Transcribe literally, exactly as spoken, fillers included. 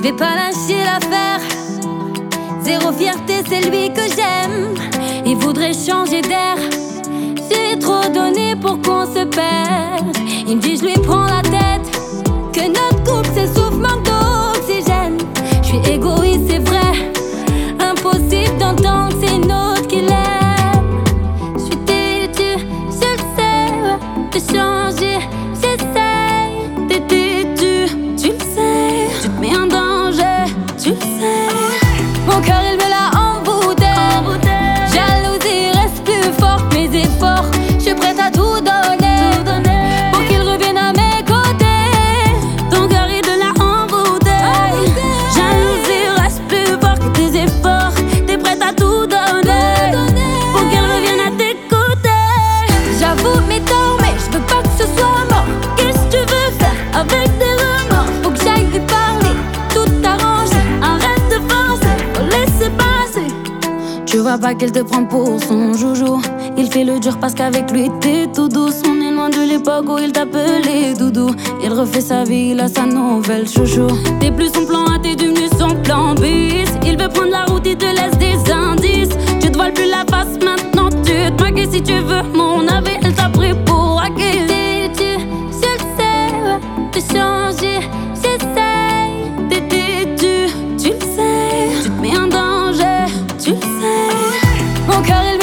vais pas lâcher l'affaire. Zéro fierté, c'est lui que j'aime. Il voudrait changer d'air. J'ai trop donné pour qu'on se perde. Il me dit je lui prends la tête, que notre couple s'essouffle, manque d'oxygène. Je suis égoïste, c'est vrai. Impossible d'entendre que c'est une autre qui l'aime. Je suis têtue, je le sais, ouais. De changer, j'essaye. T'es têtue, tu le sais. Tu te mets en danger, tu le sais. Mon cœur il me l'a envoûté. Jalousie reste plus forte, mes efforts. Je suis prête à tout donner, tout donner pour qu'il revienne à mes côtés. Ton cœur il me l'a envoûté. Jalousie reste plus forte que tes efforts. T'es prête à tout donner, tout donner pour qu'il revienne à tes côtés. J'avoue mes torts, mais je veux pas que ce soit mort. Qu'est-ce que tu veux faire avec des remords? Faut que j'aille lui parler, tout arranger. Arrête de forcer, faut laisser passer. Tu vois pas qu'elle te prend pour son joujou. Il fait le dur parce qu'avec lui t'es tout douce. On est loin de l'époque où il t'appelait doudou. Il refait sa vie, il a sa nouvelle chouchou. T'es plus son plan A, t'es devenu son plan bis. Il veut prendre la route, il te laisse des indices. Tu te voiles plus la face, maintenant tu te maquilles si tu veux. Mon avis, elle t'a pris pour acquis. Têtue, je le sais, ouais. De changer, j'essaye. T'es têtue, tu le sais. Tu te mets en danger, tu le sais. Mon cœur il